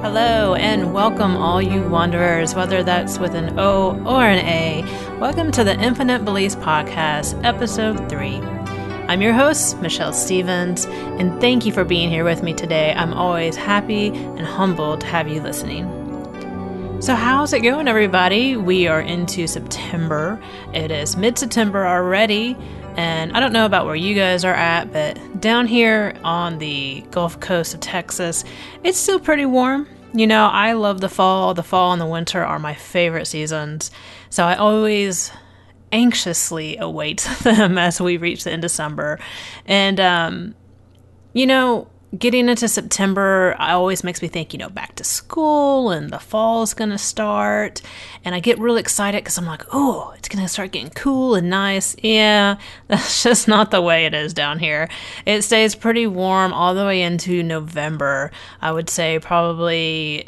Hello and welcome all you wanderers, whether that's with an O or an A. Welcome to the Infinite Beliefs Podcast, Episode 3. I'm your host, Michelle Stevens, and thank you for being here with me today. I'm always happy and humbled to have you listening. So how's it going, everybody? We are into September. It is mid-September already, and I don't know about where you guys are at, but down here on the Gulf Coast of Texas, it's still pretty warm. You know, I love the fall. The fall and the winter are my favorite seasons, so I always anxiously await them as we reach the end of summer. And, getting into September always makes me think, back to school and the fall is going to start. And I get really excited because I'm like, oh, it's going to start getting cool and nice. Yeah, that's just not the way it is down here. It stays pretty warm all the way into November. I would say probably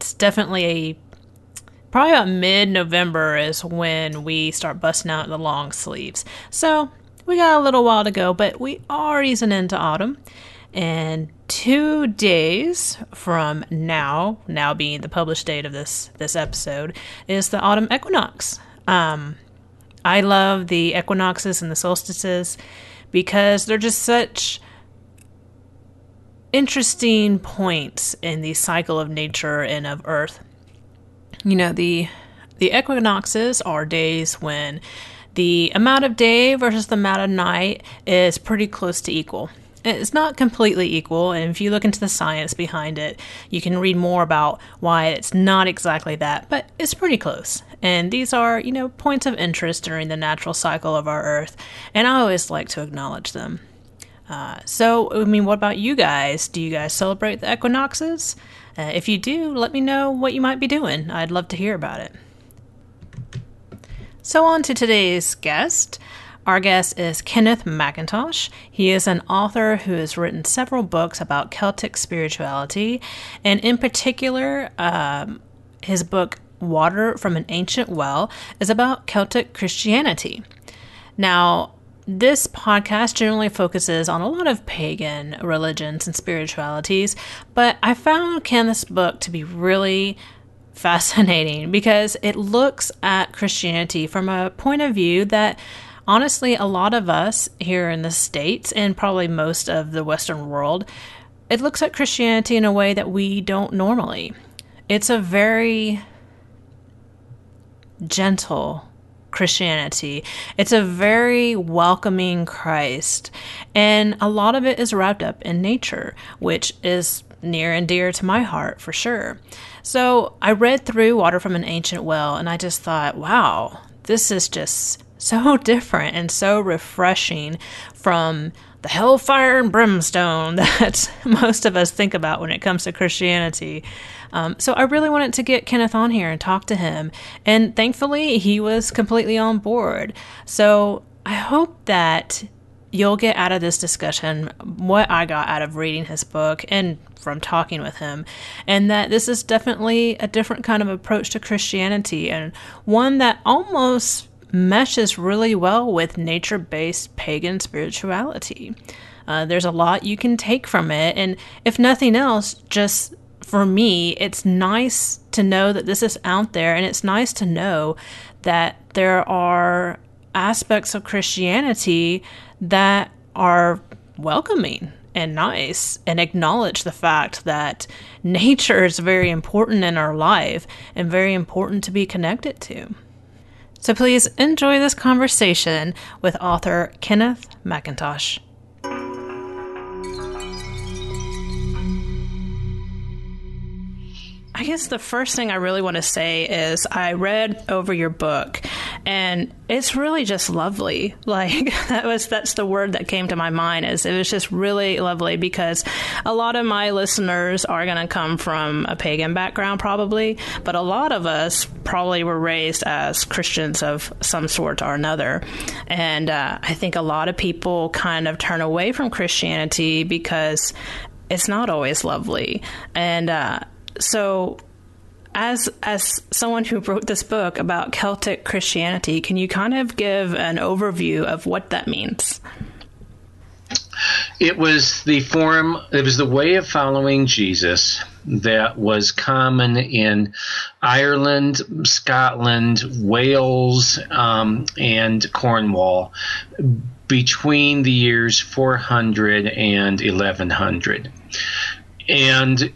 about mid-November is when we start busting out the long sleeves. So we got a little while to go, but we are easing into autumn. And 2 days from now being the published date of this episode, is the autumn equinox. I love the equinoxes and the solstices because they're just such interesting points in the cycle of nature and of Earth. The equinoxes are days when the amount of day versus the amount of night is pretty close to equal. It's not completely equal, and if you look into the science behind it, you can read more about why it's not exactly that, but it's pretty close. And these are, points of interest during the natural cycle of our Earth, and I always like to acknowledge them. What about you guys? Do you guys celebrate the equinoxes? If you do, let me know what you might be doing. I'd love to hear about it. So on to today's guest. Our guest is Kenneth McIntosh. He is an author who has written several books about Celtic spirituality, and in particular, his book, Water from an Ancient Well, is about Celtic Christianity. Now, this podcast generally focuses on a lot of pagan religions and spiritualities, but I found Kenneth's book to be really fascinating because it looks at Christianity from a point of view that honestly, a lot of us here in the States and probably most of the Western world, it looks at Christianity in a way that we don't normally. It's a very gentle Christianity. It's a very welcoming Christ. And a lot of it is wrapped up in nature, which is near and dear to my heart for sure. So I read through Water from an Ancient Well and I just thought, wow, this is just so different and so refreshing from the hellfire and brimstone that most of us think about when it comes to Christianity. So I really wanted to get Kenneth on here and talk to him. And thankfully, he was completely on board. So I hope that you'll get out of this discussion what I got out of reading his book and from talking with him, and that this is definitely a different kind of approach to Christianity and one that almost meshes really well with nature-based pagan spirituality. There's a lot you can take from it, and if nothing else, just for me, it's nice to know that this is out there, and it's nice to know that there are aspects of Christianity that are welcoming and nice and acknowledge the fact that nature is very important in our life and very important to be connected to. So please enjoy this conversation with author Kenneth McIntosh. I guess the first thing I really want to say is I read over your book and it's really just lovely. Like that's the word that came to my mind is it was just really lovely because a lot of my listeners are going to come from a pagan background probably, but a lot of us probably were raised as Christians of some sort or another. And I think a lot of people kind of turn away from Christianity because it's not always lovely. And so as someone who wrote this book about Celtic Christianity, can you kind of give an overview of what that means? It was the way of following Jesus that was common in Ireland, Scotland, Wales, and Cornwall between the years 400 and 1100. And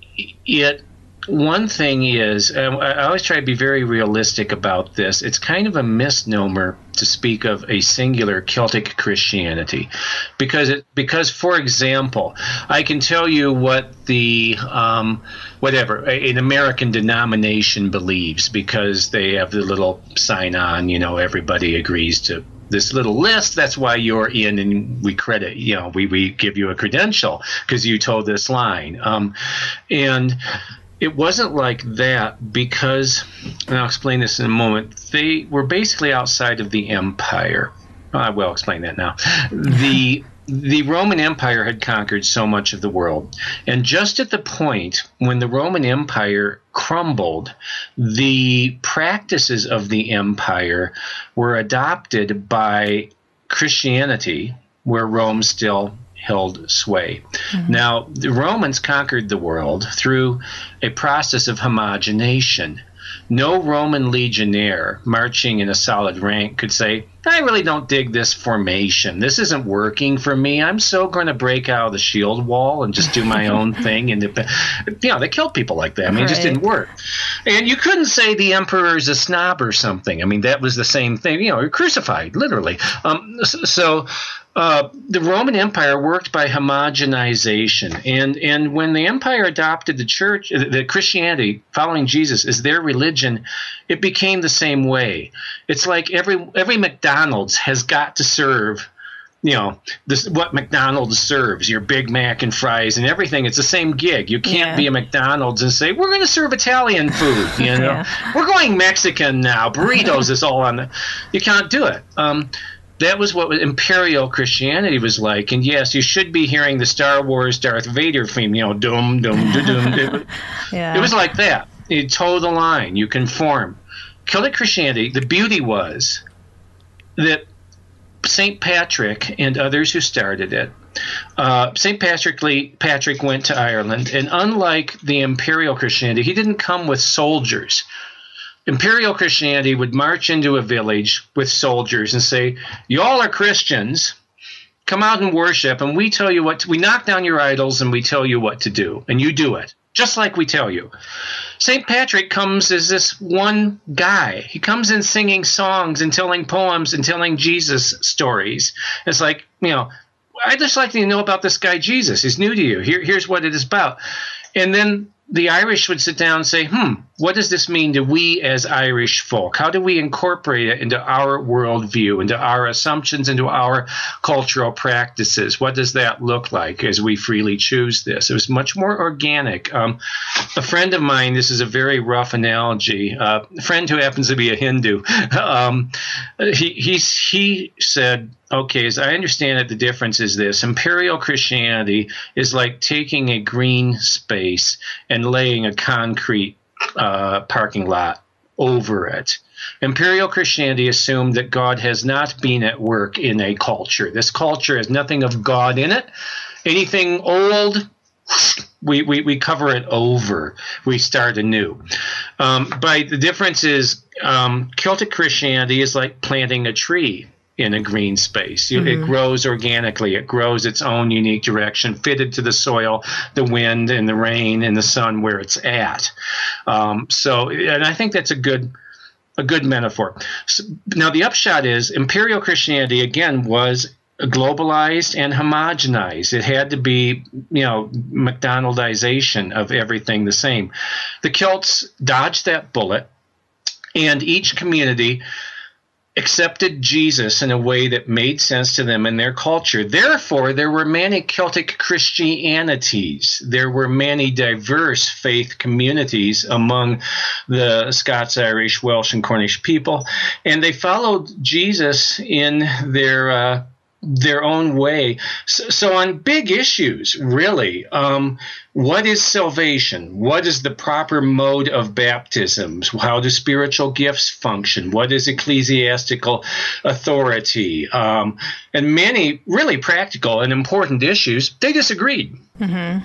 one thing is, I always try to be very realistic about this. It's kind of a misnomer to speak of a singular Celtic Christianity, because for example, I can tell you what the an American denomination believes, because they have the little sign on, everybody agrees to this little list. That's why you're in, and we credit, we give you a credential because you told this line. And it wasn't like that, because, and I'll explain this in a moment, they were basically outside of the empire. I will explain that now. The Roman Empire had conquered so much of the world. And just at the point when the Roman Empire crumbled, the practices of the empire were adopted by Christianity, where Rome still held sway. Mm-hmm. Now, the Romans conquered the world through a process of homogenation. No Roman legionnaire marching in a solid rank could say, I really don't dig this formation. This isn't working for me. I'm so going to break out of the shield wall and just do my own thing. And they killed people like that. I mean, It just didn't work. And you couldn't say the emperor is a snob or something. I mean, that was the same thing. You're crucified, literally. The Roman Empire worked by homogenization, and when the empire adopted the church, the Christianity, following Jesus as their religion, it became the same way. It's like every McDonald's has got to serve, what McDonald's serves, your Big Mac and fries and everything. It's the same gig. You can't be a McDonald's and say, we're going to serve Italian food. We're going Mexican now. Burritos is all on you can't do it. That was what imperial Christianity was like. And yes, you should be hearing the Star Wars Darth Vader theme, dum, dum, dum, dum. It was like that. You toe the line. You conform. Celtic Christianity, the beauty was that St. Patrick and others who started it, St. Patrick went to Ireland, and unlike the imperial Christianity, he didn't come with soldiers. Imperial Christianity would march into a village with soldiers and say, y'all are Christians, come out and worship, and we tell you we knock down your idols and we tell you what to do, and you do it, just like we tell you. St. Patrick comes as this one guy. He comes in singing songs and telling poems and telling Jesus stories. It's like, I'd just like to know about this guy Jesus. He's new to you. Here's what it is about. And then the Irish would sit down and say, what does this mean to we as Irish folk? How do we incorporate it into our worldview, into our assumptions, into our cultural practices? What does that look like as we freely choose this? It was much more organic. A friend of mine, this is a very rough analogy, a friend who happens to be a Hindu, he said, okay, as I understand it, the difference is this. Imperial Christianity is like taking a green space and laying a concrete parking lot over it. Imperial Christianity assumed that God has not been at work in a culture. This culture has nothing of God in it. Anything old, we cover it over. We start anew. But the difference is Celtic Christianity is like planting a tree in a green space. It grows organically. It grows its own unique direction, fitted to the soil, the wind, and the rain, and the sun where it's at. And I think that's a good metaphor. So, now, the upshot is imperial Christianity, again, was globalized and homogenized. It had to be, McDonaldization of everything the same. The Celts dodged that bullet, and each community accepted Jesus in a way that made sense to them and their culture. Therefore, there were many Celtic Christianities. There were many diverse faith communities among the Scots, Irish, Welsh, and Cornish people, and they followed Jesus in their their own way. So on big issues, really, what is salvation? What is the proper mode of baptisms? How do spiritual gifts function? What is ecclesiastical authority? And many really practical and important issues, they disagreed. And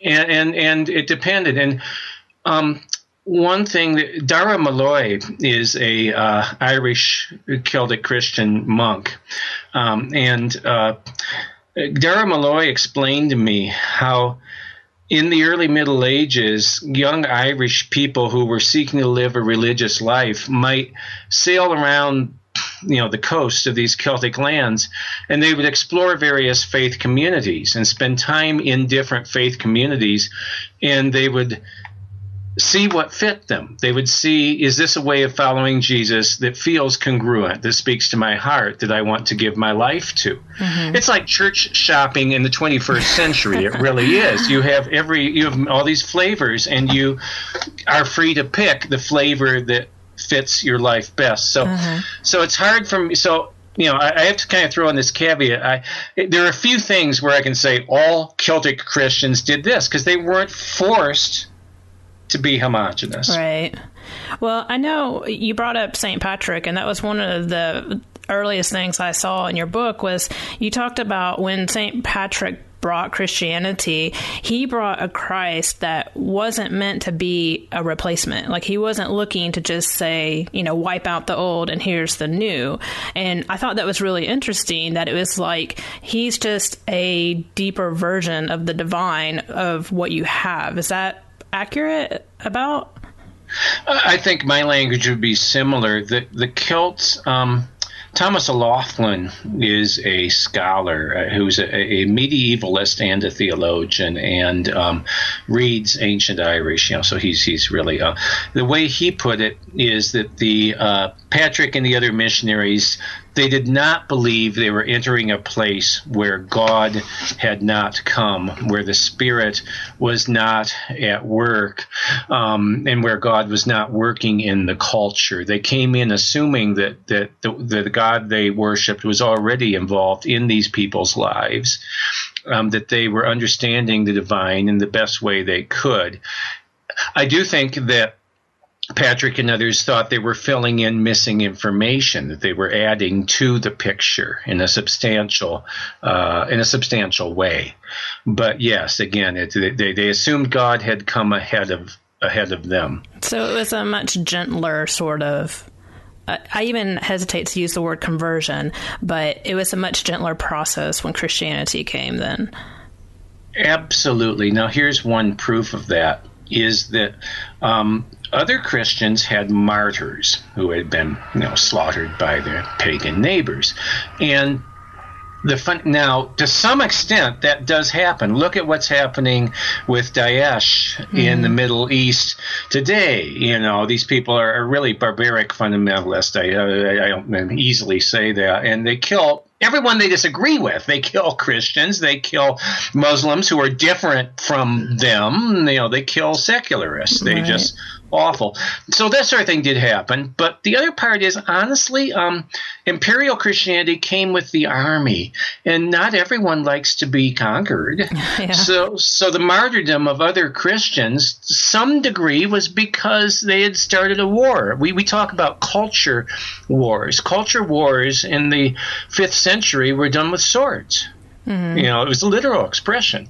it depended. And one thing, Dara Malloy is a Irish Celtic Christian monk, and Dara Malloy explained to me how in the early Middle Ages, young Irish people who were seeking to live a religious life might sail around the coast of these Celtic lands, and they would explore various faith communities and spend time in different faith communities, and they would see what fit them. They would see, is this a way of following Jesus that feels congruent, that speaks to my heart, that I want to give my life to? It's like church shopping in the 21st century. It really is. You have all these flavors, and you are free to pick the flavor that fits your life best. So it's hard for me. So I have to kind of throw in this caveat. There are a few things where I can say all Celtic Christians did this because they weren't forced to be homogenous. Right. Well, I know you brought up St. Patrick, and that was one of the earliest things I saw in your book was you talked about when St. Patrick brought Christianity, he brought a Christ that wasn't meant to be a replacement. Like, he wasn't looking to just say, wipe out the old and here's the new. And I thought that was really interesting, that it was like he's just a deeper version of the divine of what you have. Is that accurate about? I think my language would be similar. The Celts, Thomas O'Loughlin is a scholar who's a medievalist and a theologian, and reads ancient Irish. So he's really the way he put it is that the Patrick and the other missionaries, they did not believe they were entering a place where God had not come, where the Spirit was not at work, and where God was not working in the culture. They came in assuming that the God they worshipped was already involved in these people's lives, that they were understanding the divine in the best way they could. I do think that Patrick and others thought they were filling in missing information, that they were adding to the picture in a substantial way. But yes, again, they assumed God had come ahead of them. So it was a much gentler sort of. I even hesitate to use the word conversion, but it was a much gentler process when Christianity came then. Absolutely. Now, here's one proof of that, is that other Christians had martyrs who had been, slaughtered by their pagan neighbors. And now, to some extent, that does happen. Look at what's happening with Daesh in the Middle East today. These people are really barbaric fundamentalists. I don't easily say that. And they kill everyone they disagree with. They kill Christians. They kill Muslims who are different from them. They kill secularists. They just awful. So that sort of thing did happen. But the other part is, honestly, imperial Christianity came with the army, and not everyone likes to be conquered. Yeah. So the martyrdom of other Christians, to some degree, was because they had started a war. We talk about culture wars. Culture wars in the 5th century were done with swords. Mm-hmm. It was a literal expression.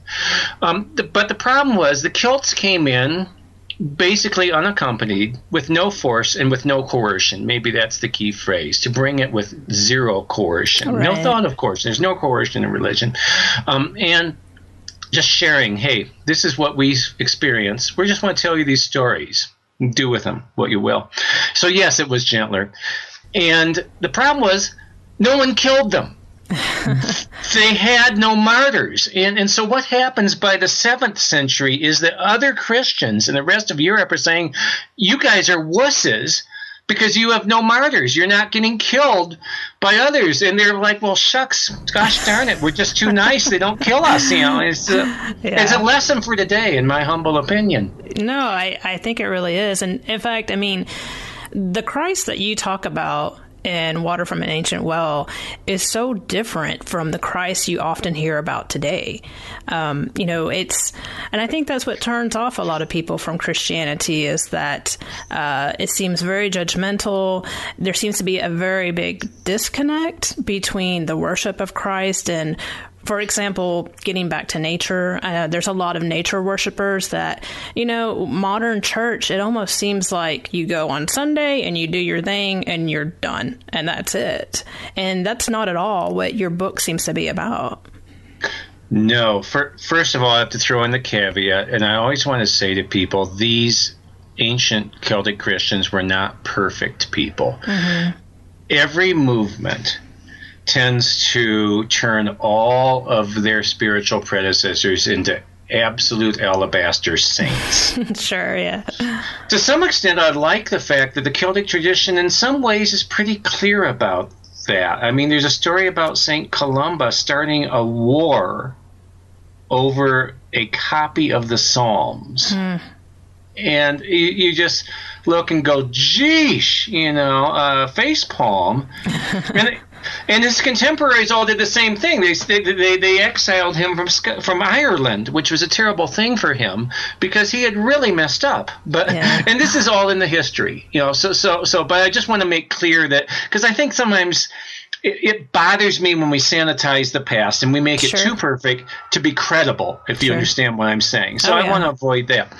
But the problem was the Celts came in basically unaccompanied, with no force and with no coercion. Maybe that's the key phrase, to bring it with zero coercion. Right. No thought of coercion. There's no coercion in religion. And just sharing, hey, this is what we experience. We just want to tell you these stories. Do with them what you will. So yes, it was gentler. And the problem was no one killed them. They had no martyrs. And so what happens by the 7th century is that other Christians in the rest of Europe are saying, you guys are wusses because you have no martyrs. You're not getting killed by others. And they're like, well, shucks, gosh darn it, we're just too nice. They don't kill us. It's a lesson for today, in my humble opinion. No, I think it really is. And in fact, the Christ that you talk about and water from an ancient well is so different from the Christ you often hear about today. And I think that's what turns off a lot of people from Christianity, is that it seems very judgmental. There seems to be a very big disconnect between the worship of Christ and, for example, getting back to nature, there's a lot of nature worshipers that, modern church, it almost seems like you go on Sunday and you do your thing and you're done and that's it. And that's not at all what your book seems to be about. No. First of all, I have to throw in the caveat, and I always want to say to people, these ancient Celtic Christians were not perfect people. Mm-hmm. Every movement tends to turn all of their spiritual predecessors into absolute alabaster saints. Sure, yeah. To some extent, I like the fact that the Celtic tradition in some ways is pretty clear about that. I mean, there's a story about St. Columba starting a war over a copy of the Psalms. And you just look and go, geesh, face palm. And his contemporaries all did the same thing. They exiled him from Ireland, which was a terrible thing for him because he had really messed up. And this is all in the history, So, but I just want to make clear that, because I think sometimes it bothers me when we sanitize the past and we make it too perfect to be credible, if you understand what I'm saying. So I want to avoid that.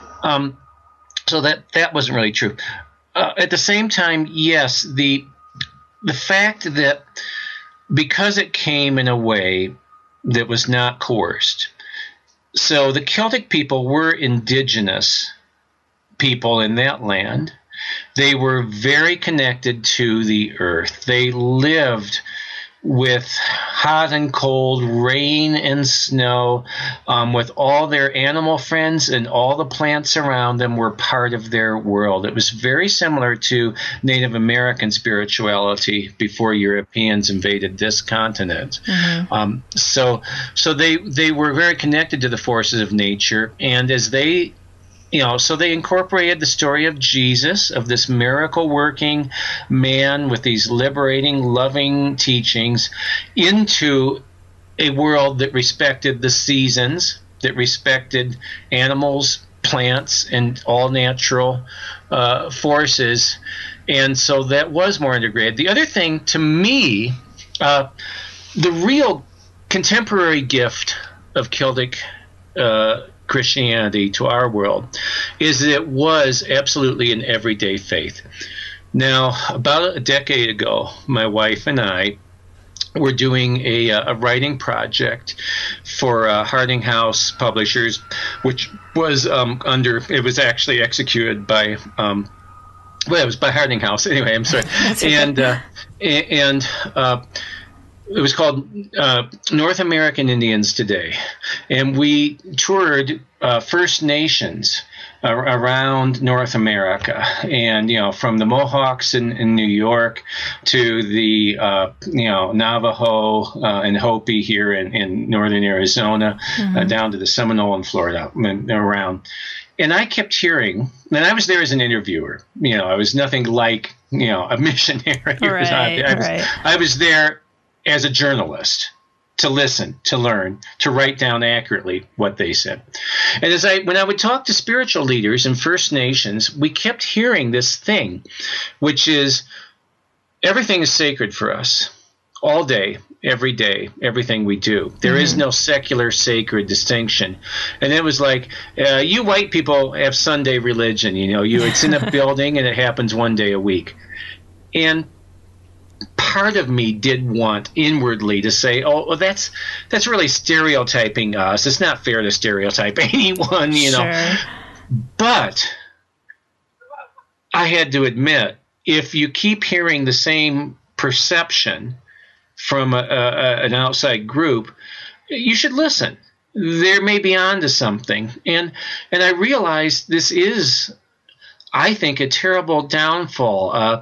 So that wasn't really true. At the same time, yes, the fact that because it came in a way that was not coerced, so the Celtic people were indigenous people in that land. They were very connected to the earth. They lived with hot and cold, rain and snow, with all their animal friends, and all the plants around them were part of their world. It was very similar to Native American spirituality before Europeans invaded this continent. Mm-hmm. So they were very connected to the forces of nature, and as they so they incorporated the story of Jesus, of this miracle-working man with these liberating, loving teachings, into a world that respected the seasons, that respected animals, plants, and all natural forces. And so that was more integrated. The other thing, to me, the real contemporary gift of Celtic Christianity to our world is that it was absolutely an everyday faith. Now, about a decade ago, my wife and I were doing a writing project for Harding House Publishers, which was it was actually executed by it was by Harding House. Anyway, I'm sorry. And it was called North American Indians Today. And we toured First Nations around North America. And, from the Mohawks in New York to the, Navajo and Hopi here in northern Arizona, mm-hmm. Down to the Seminole in Florida and around. And I kept hearing, and I was there as an interviewer. I was nothing like, a missionary. Right, I was there as a journalist, to listen, to learn, to write down accurately what they said. And when I would talk to spiritual leaders in First Nations, we kept hearing this thing, which is everything is sacred for us, all day, every day, everything we do. There mm-hmm. is no secular sacred distinction. And it was like, you white people have Sunday religion, it's in a building and it happens one day a week. And part of me did want inwardly to say, well, that's really stereotyping us. It's not fair to stereotype anyone, Sure. But I had to admit, if you keep hearing the same perception from an outside group, you should listen. There may be onto something. And I realized this is, I think, a terrible downfall.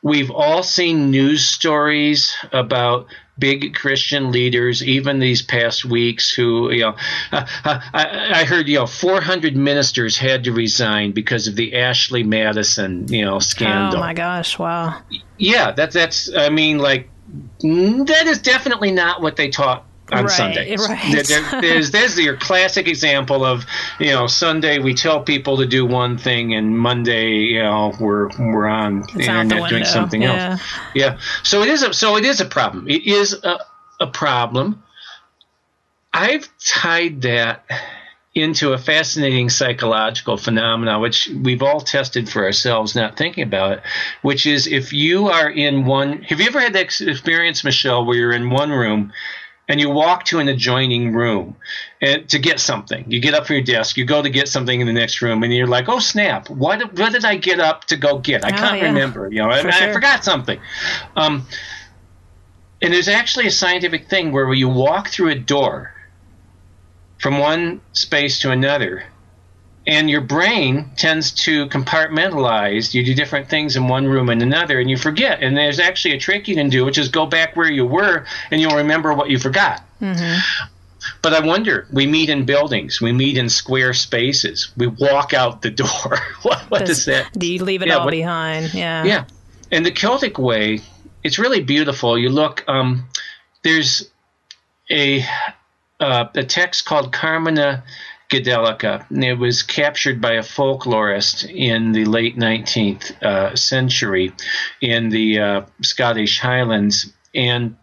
We've all seen news stories about big Christian leaders, even these past weeks, who, I heard, 400 ministers had to resign because of the Ashley Madison, scandal. Oh my gosh! Wow. Yeah, that's. I mean, like, that is definitely not what they taught on Sunday. Right. There's your classic example of, Sunday we tell people to do one thing, and Monday, we're on the internet doing something else. Yeah. So it is a problem. It is a problem. I've tied that into a fascinating psychological phenomena, which we've all tested for ourselves, not thinking about it, which is if you are in one – have you ever had that experience, Michelle, where you're in one room and you walk to an adjoining room to get something? You get up from your desk, you go to get something in the next room, and you're like, oh, snap, what did I get up to go get? I can't remember. I forgot something. And there's actually a scientific thing where you walk through a door from one space to another, and your brain tends to compartmentalize. You do different things in one room and another, and you forget. And there's actually a trick you can do, which is go back where you were, and you'll remember what you forgot. Mm-hmm. But I wonder, we meet in buildings. We meet in square spaces. We walk out the door. what does that? Do you leave it all behind? Yeah. Yeah. And the Celtic way, it's really beautiful. You look, there's a text called Carmina Gadelica, and it was captured by a folklorist in the late 19th century in the Scottish Highlands. And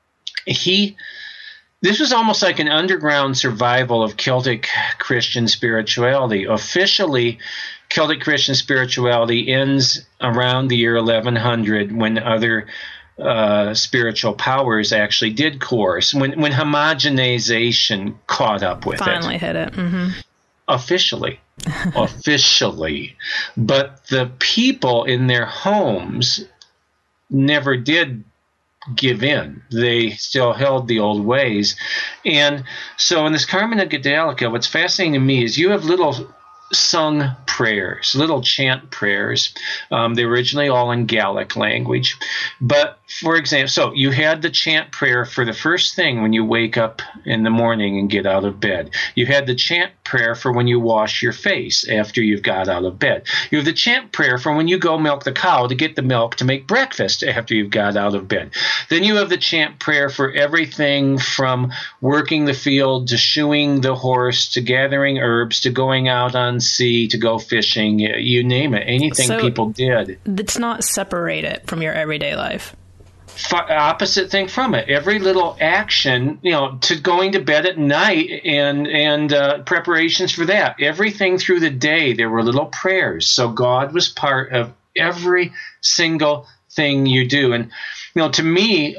this was almost like an underground survival of Celtic Christian spirituality. Officially, Celtic Christian spirituality ends around the year 1100 when other spiritual powers actually did course, when homogenization caught up with finally hit it. Mm-hmm. Officially. But the people in their homes never did give in. They still held the old ways. And so in this Carmina Gadelica, what's fascinating to me is you have little sung prayers, little chant prayers. They were originally all in Gaelic language. But, for example, so you had the chant prayer for the first thing when you wake up in the morning and get out of bed. You had the chant prayer for when you wash your face after you've got out of bed. You have the chant prayer for when you go milk the cow to get the milk to make breakfast after you've got out of bed. Then you have the chant prayer for everything from working the field to shoeing the horse to gathering herbs to going out on sea to go fishing, you name it, anything people did. It's not separated from your everyday life. Opposite thing from it. Every little action, to going to bed at night and preparations for that. Everything through the day, there were little prayers. So God was part of every single thing you do. And, to me,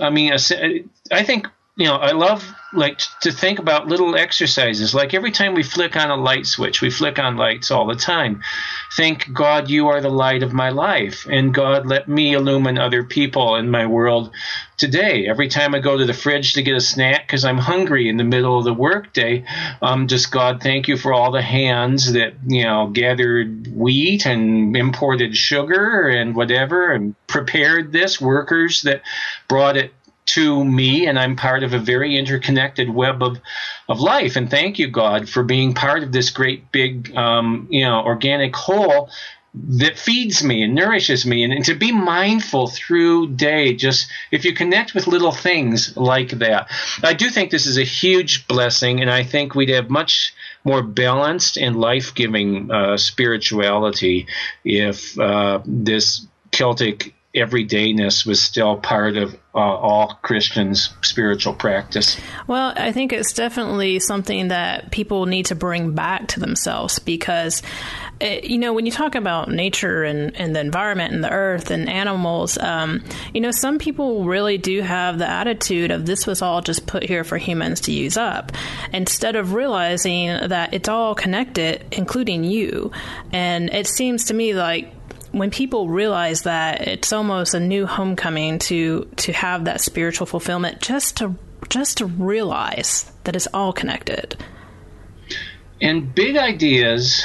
I think, I love to think about little exercises. Like every time we flick on a light switch, we flick on lights all the time. Think, God, you are the light of my life. And God, let me illumine other people in my world today. Every time I go to the fridge to get a snack because I'm hungry in the middle of the workday, just God, thank you for all the hands that, gathered wheat and imported sugar and whatever and prepared this, workers that brought it to me, and I'm part of a very interconnected web of life. And thank you, God, for being part of this great big, organic whole that feeds me and nourishes me. And to be mindful through day, just if you connect with little things like that. I do think this is a huge blessing, and I think we'd have much more balanced and life-giving spirituality if this Celtic everydayness was still part of all Christians' spiritual practice. Well, I think it's definitely something that people need to bring back to themselves because, when you talk about nature and the environment and the earth and animals, some people really do have the attitude of this was all just put here for humans to use up, instead of realizing that it's all connected, including you. And it seems to me like when people realize that, it's almost a new homecoming to have that spiritual fulfillment, just to realize that it's all connected. And big ideas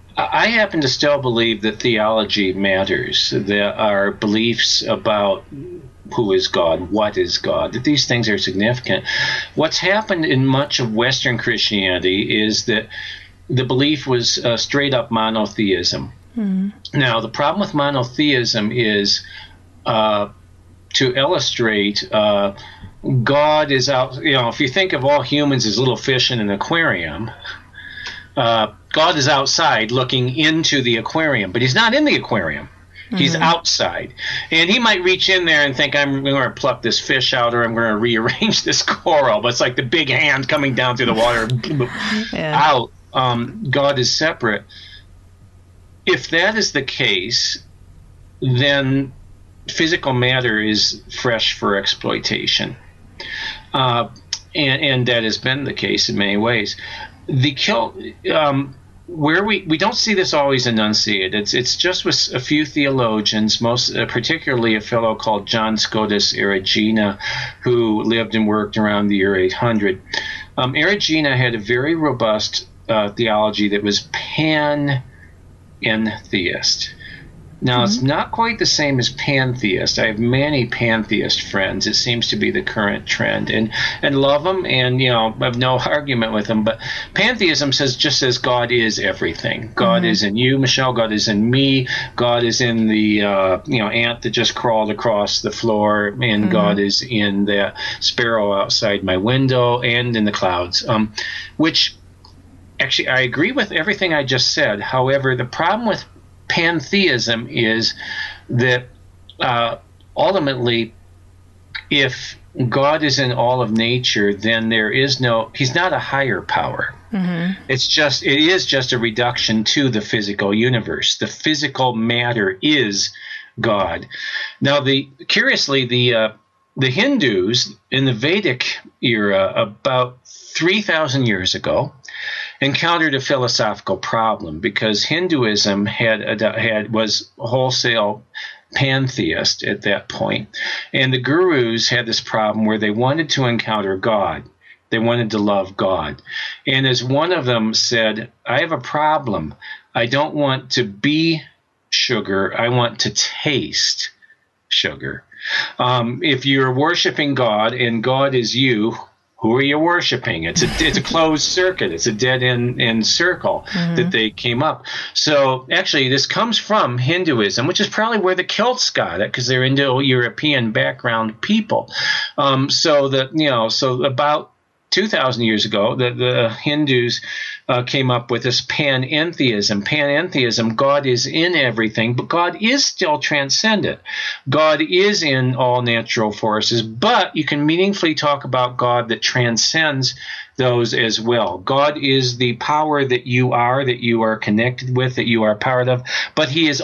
I happen to still believe that theology matters. There are beliefs about who is God, what is God, that these things are significant. What's happened in much of Western Christianity is that the belief was straight up monotheism. Now, the problem with monotheism is to illustrate God is out. If you think of all humans as little fish in an aquarium, God is outside looking into the aquarium, but he's not in the aquarium. He's outside. And he might reach in there and think, I'm going to pluck this fish out, or I'm going to rearrange this coral. But it's like the big hand coming down through the water out. God is separate. If that is the case, then physical matter is fresh for exploitation. And that has been the case in many ways. Where we don't see this always enunciated. It's just with a few theologians, most particularly a fellow called John Scotus Erigena, who lived and worked around the year 800. Erigena had a very robust theology that was pan-entheist. Now, it's not quite the same as pantheist. I have many pantheist friends. It seems to be the current trend, and love them, and I have no argument with them. But pantheism just says God is everything. God is in you, Michelle. God is in me. God is in the ant that just crawled across the floor, and God is in the sparrow outside my window, and in the clouds. Which actually, I agree with everything I just said. However, the problem with pantheism is that ultimately, if God is in all of nature, then he's not a higher power. It is just a reduction to the physical universe. The physical matter is God. Now, curiously, the Hindus in the Vedic era, about 3,000 years ago, encountered a philosophical problem, because Hinduism was wholesale pantheist at that point, and the gurus had this problem where they wanted to encounter God. They wanted to love God. And as one of them said, I have a problem. I don't want to be sugar. I want to taste sugar. If you're worshiping God and God is you, who are you worshiping? It's a closed circuit. It's a dead end circle that they came up. So actually, this comes from Hinduism, which is probably where the Celts got it, because they're Indo-European background people. So about 2,000 years ago, the Hindus came up with this panentheism. Panentheism, God is in everything, but God is still transcendent. God is in all natural forces, but you can meaningfully talk about God that transcends those as well. God is the power that you are connected with, that you are part of, but he is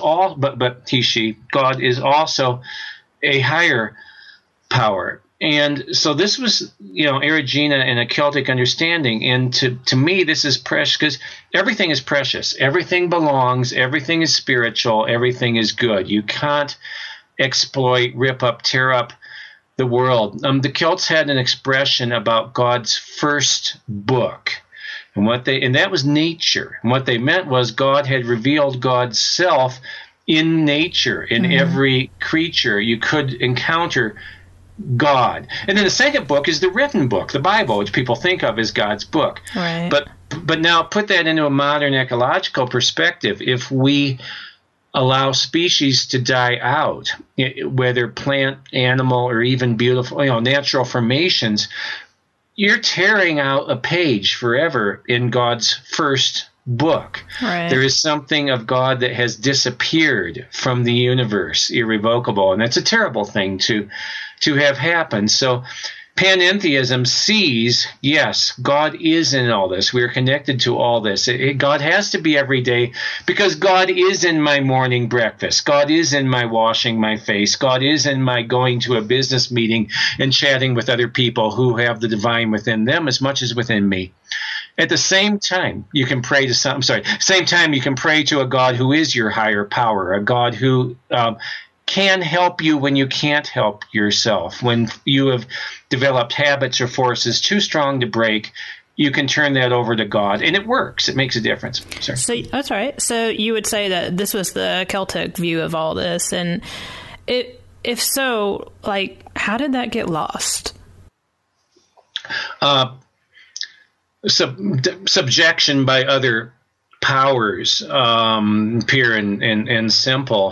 God is also a higher power. And so this was, Erigena and a Celtic understanding. And to me, this is precious, because everything is precious. Everything belongs. Everything is spiritual. Everything is good. You can't exploit, rip up, tear up the world. The Celts had an expression about God's first book. And that was nature. And what they meant was God had revealed God's self in nature, in every creature. You could encounter God. And then the second book is the written book, the Bible, which people think of as God's book. Right. But now put that into a modern ecological perspective. If we allow species to die out, whether plant, animal, or even beautiful, natural formations, you're tearing out a page forever in God's first book. Right. There is something of God that has disappeared from the universe, irrevocable, and that's a terrible thing to have happen. So panentheism sees, yes, God is in all this. We are connected to all this. God has to be every day, because God is in my morning breakfast. God is in my washing my face. God is in my going to a business meeting and chatting with other people who have the divine within them as much as within me. At the same time, you can pray to a God who is your higher power, a God who can help you when you can't help yourself, when you have developed habits or forces too strong to break. you can turn that over to God, and it works. It makes a difference. Sorry. So that's right. So you would say that this was the Celtic view of all this, and if so, like, how did that get lost? Subjection by other powers, pure and simple.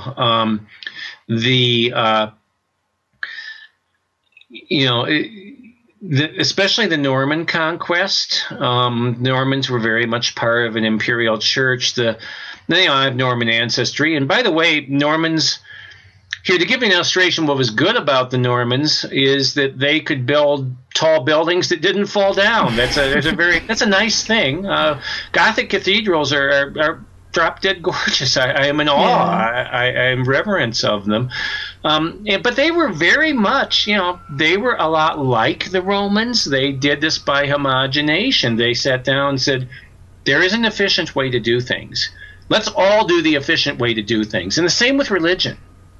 Especially the Norman conquest. Normans were very much part of an imperial church. I have Norman ancestry, and by the way, Normans. Here, to give you an illustration, what was good about the Normans is that they could build tall buildings that didn't fall down. That's a nice thing. Gothic cathedrals are drop dead gorgeous. I am in awe. Yeah. I am reverence of them. But they were very much, they were a lot like the Romans. They did this by homogenation. They sat down and said, there is an efficient way to do things. Let's all do the efficient way to do things. And the same with religion.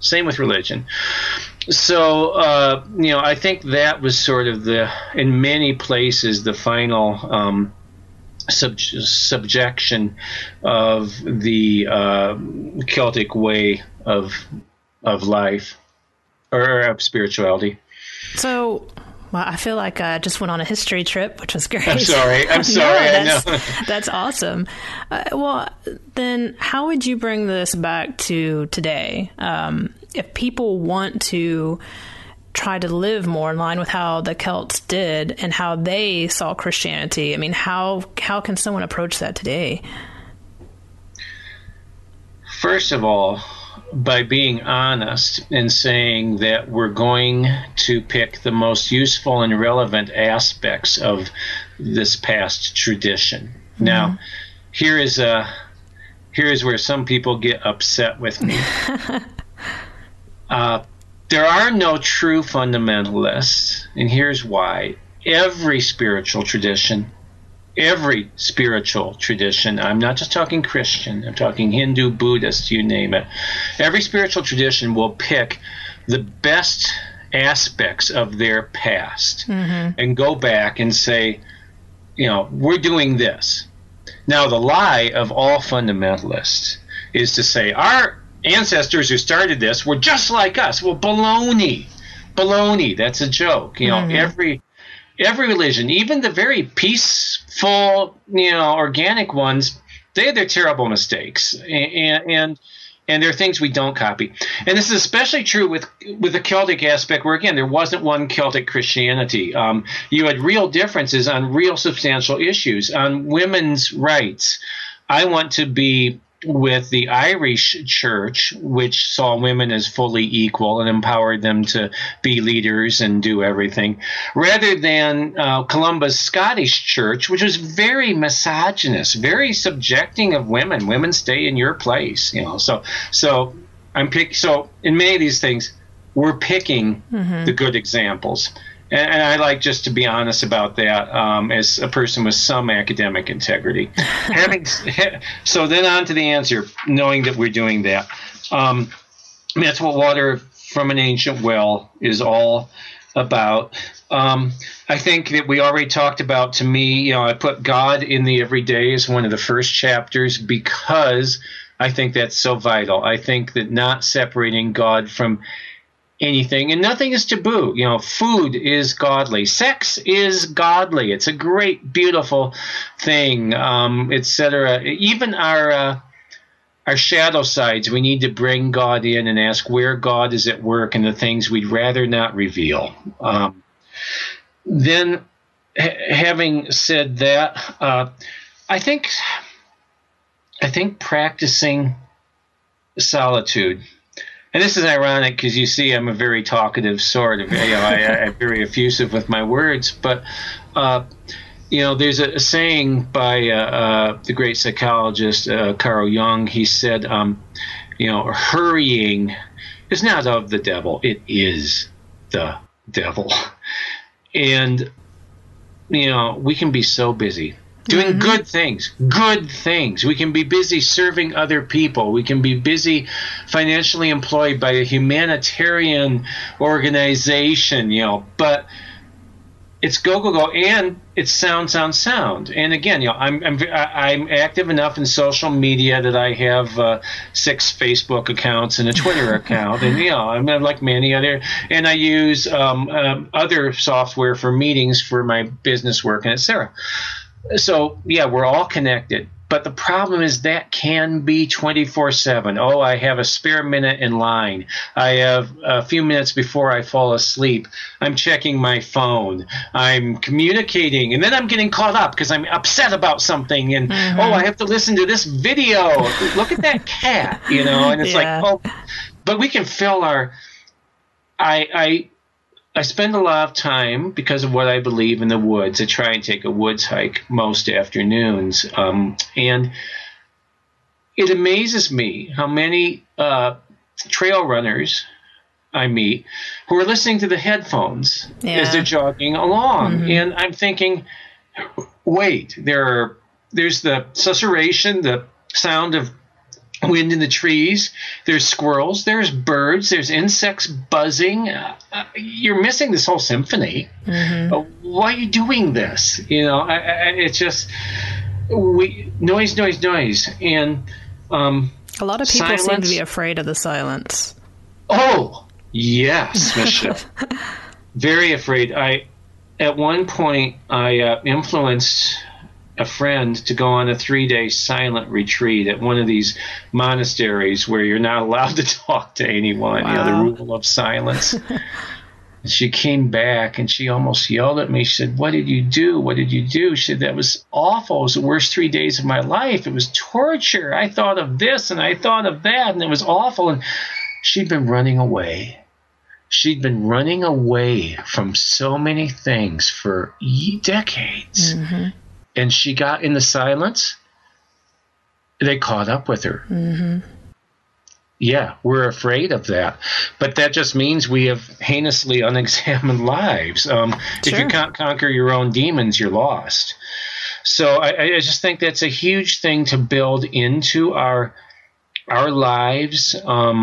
So, I think that was sort of in many places, the final subjection of the Celtic way of life or of spirituality. So, well, I feel like I just went on a history trip, which was great. I'm sorry. No, that's awesome. Well, then how would you bring this back to today? If people want to try to live more in line with how the Celts did and how they saw Christianity, I mean, how can someone approach that today? First of all, by being honest and saying that we're going to pick the most useful and relevant aspects of this past tradition. Mm-hmm. Now, here is where some people get upset with me. There are no true fundamentalists, and here's why. Every spiritual tradition, I'm not just talking Christian, I'm talking Hindu, Buddhist, you name it. Every spiritual tradition will pick the best aspects of their past and go back and say, we're doing this. Now, the lie of all fundamentalists is to say, our ancestors who started this were just like us. Well, baloney. That's a joke. Every religion, even the very peaceful, organic ones, they had their terrible mistakes, and there are things we don't copy. And this is especially true with the Celtic aspect, where again there wasn't one Celtic Christianity. You had real differences on real substantial issues on women's rights. I want to be with the Irish church, which saw women as fully equal and empowered them to be leaders and do everything, rather than Columba's Scottish church, which was very misogynist, very subjecting of women. Women stay in your place, So So in many of these things, we're picking the good examples. And I like just to be honest about that as a person with some academic integrity. So then on to the answer, knowing that we're doing that. That's what water from an ancient well is all about. I think that we already talked about, to me, I put God in the everyday as one of the first chapters because I think that's so vital. I think that not separating God from anything, and nothing is taboo. Food is godly. Sex is godly. It's a great, beautiful thing, etc. Even our shadow sides, we need to bring God in and ask where God is at work and the things we'd rather not reveal. Then, having said that, I think practicing solitude. And this is ironic because you see I'm a very talkative sort of, I'm very effusive with my words. But, there's a saying by the great psychologist Carl Jung. He said, hurrying is not of the devil. It is the devil. And, we can be so busy doing good things. We can be busy serving other people. We can be busy financially employed by a humanitarian organization, but it's go go go, and it's sound. And again, I'm active enough in social media that I have 6 Facebook accounts and a Twitter account, and I'm like many other, and I use other software for meetings for my business work and etc. So we're all connected. But the problem is that can be 24/7. Oh, I have a spare minute in line. I have a few minutes before I fall asleep. I'm checking my phone. I'm communicating. And then I'm getting caught up because I'm upset about something. And, I have to listen to this video. Look at that cat, And it's but we can fill our – I spend a lot of time, because of what I believe, in the woods. I try and take a woods hike most afternoons. And it amazes me how many trail runners I meet who are listening to the headphones as they're jogging along. And I'm thinking, wait, there's the susurration, the sound of wind in the trees, there's squirrels, there's birds, there's insects buzzing. You're missing this whole symphony. Why are you doing this? It's just noise. And a lot of people silence. seem to be afraid of the silence. Oh, yes, Michelle. Very afraid. At one point, I influenced a friend to go on a 3-day silent retreat at one of these monasteries where you're not allowed to talk to anyone. Wow. The rule of silence. She came back and she almost yelled at me. She said, "What did you do? What did you do?" She said, "That was awful. It was the worst 3 days of my life. It was torture. I thought of this and I thought of that, and it was awful." And she'd been running away. She'd been running away from so many things for decades. And she got in the silence. They caught up with her. Yeah, we're afraid of that. But that just means we have heinously unexamined lives. If you can't conquer your own demons, you're lost. So I just think that's a huge thing to build into our lives.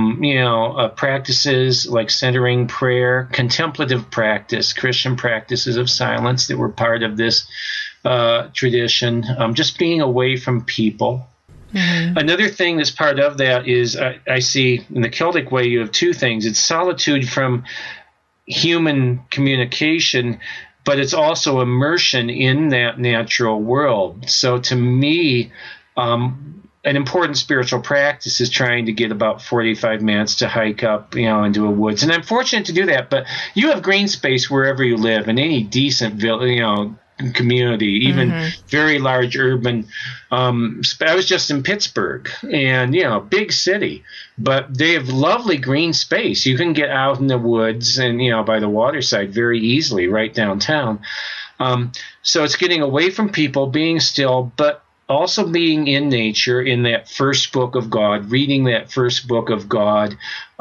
Practices like centering prayer, contemplative practice, Christian practices of silence that were part of this tradition, just being away from people. Another thing that's part of that is I see in the Celtic way you have 2 things. It's solitude from human communication, but it's also immersion in that natural world. So to me, an important spiritual practice is trying to get about 45 minutes to hike up, into a woods. And I'm fortunate to do that, but you have green space wherever you live in any decent community, even very large urban. I was just in Pittsburgh, and big city, but they have lovely green space. You can get out in the woods and by the waterside very easily, right downtown. So it's getting away from people, being still, but also being in nature, in that first book of God, reading that first book of God,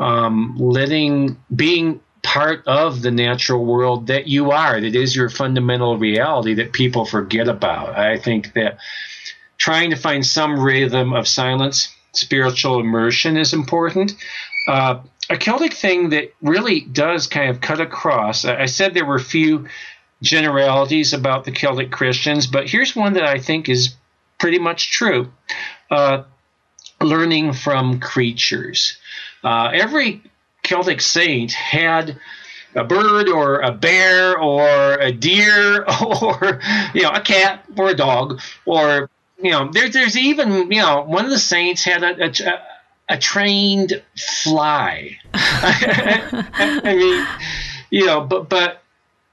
being part of the natural world that you are, that is your fundamental reality that people forget about. I think that trying to find some rhythm of silence, spiritual immersion is important. A Celtic thing that really does kind of cut across, I said there were few generalities about the Celtic Christians, but here's one that I think is pretty much true. Learning from creatures. Every Celtic saint had a bird or a bear or a deer or a cat or a dog, or there's even one of the saints had a trained fly. I mean, but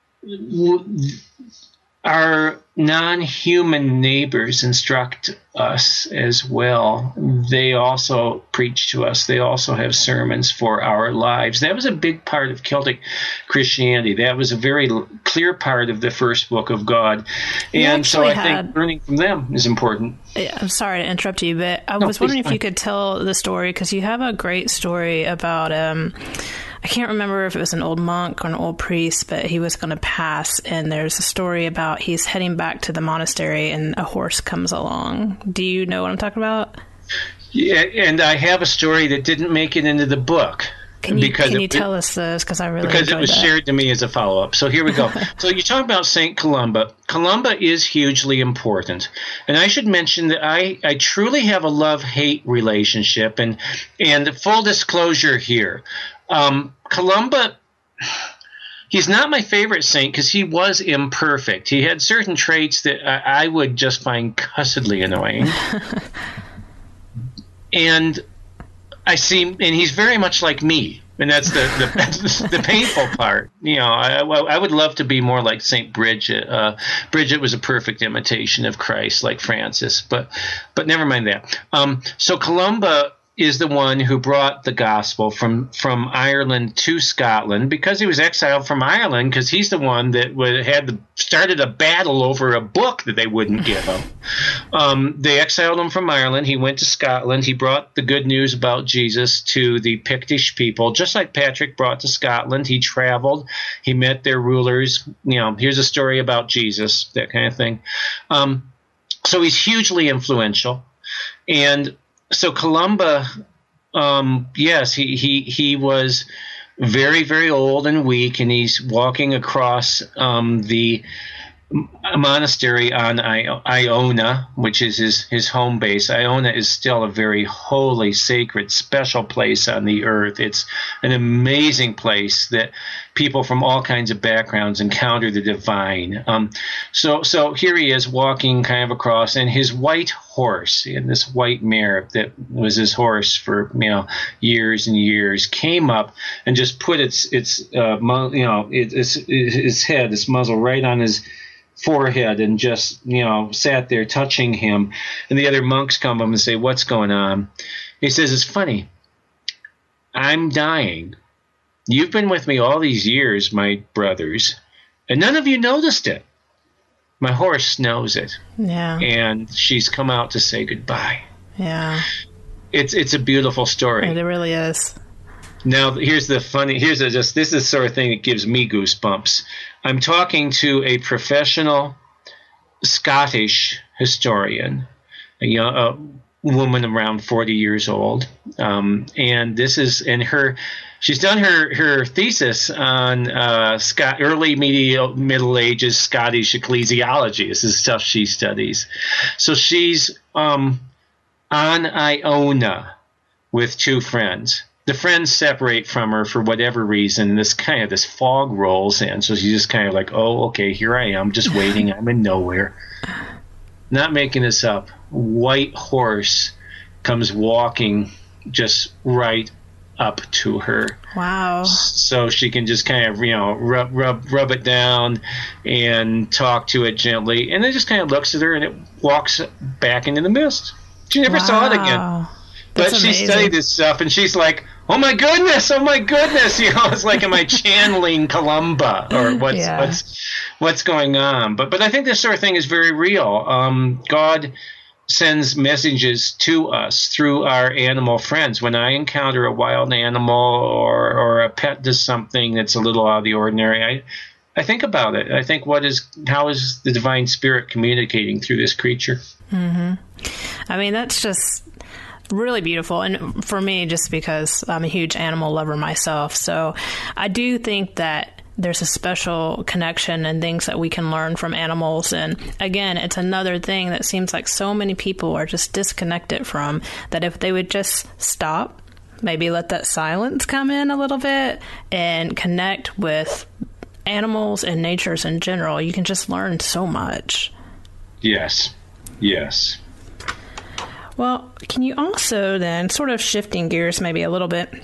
our non-human neighbors instruct us as well. They also preach to us. They also have sermons for our lives. That was a big part of Celtic Christianity. That was a very clear part of the first book of God. And so I think learning from them is important. I'm sorry to interrupt you, but I was wondering if you could tell the story, because you have a great story about I can't remember if it was an old monk or an old priest, but he was going to pass, and there's a story about he's heading back to the monastery and a horse comes along. Do you know what I'm talking about? Yeah, and I have a story that didn't make it into the book. Can you tell us this? Because I really because it was that. shared to me as a follow-up. So here we go. So you talk about St. Columba. Columba is hugely important. And I should mention that I truly have a love-hate relationship. And full disclosure here, Columba, he's not my favorite saint because he was imperfect. He had certain traits that I would just find cussedly annoying. And he's very much like me, and that's the painful part. I would love to be more like Saint Bridget. Bridget was a perfect imitation of Christ, like Francis, but never mind that. So Columba is the one who brought the gospel from Ireland to Scotland, because he was exiled from Ireland, because he's the one that started a battle over a book that they wouldn't give him. They exiled him from Ireland. He went to Scotland. He brought the good news about Jesus to the Pictish people, just like Patrick brought to Scotland. He traveled. He met their rulers. Here's a story about Jesus, that kind of thing. So he's hugely influential. And so Columba, yes, he was very, very old and weak, and he's walking across the monastery on Iona, which is his home base. Iona is still a very holy, sacred, special place on the earth. It's an amazing place that people from all kinds of backgrounds encounter the divine. So here he is walking kind of across, and his white horse, and this white mare that was his horse for years and years, came up and just put its head, its muzzle, right on his forehead, and just sat there touching him. And the other monks come up and say, "What's going on?" He says, "It's funny. I'm dying. You've been with me all these years, my brothers, and none of you noticed it. My horse knows it. Yeah. And she's come out to say goodbye." Yeah. It's a beautiful story. It really is. Now, this is the sort of thing that gives me goosebumps. I'm talking to a professional Scottish historian, a woman around 40 years old, and she's done her thesis on early Middle Ages Scottish ecclesiology. This is stuff she studies. So she's on Iona with two friends. The friends separate from her for whatever reason. This fog rolls in, so she's just kind of like, "Oh, okay, here I am, just waiting. I'm in nowhere." Not making this up. White horse comes walking just right up to her. Wow. So she can just kind of, rub it down and talk to it gently, and it just kind of looks at her, and it walks back into the mist. She never saw it again. But she studied this stuff, and she's like, oh my goodness! It's like, am I channeling Columba, or what's going on? But I think this sort of thing is very real. God sends messages to us through our animal friends. When I encounter a wild animal or a pet does something that's a little out of the ordinary, I think about it. I think, how is the divine spirit communicating through this creature? Mm-hmm. I mean, that's just really beautiful. And for me, just because I'm a huge animal lover myself, so I do think that there's a special connection and things that we can learn from animals. And again, it's another thing that seems like so many people are just disconnected from, that if they would just stop, maybe let that silence come in a little bit and connect with animals and natures in general, you can just learn so much. Yes. Well, can you also then, sort of shifting gears maybe a little bit,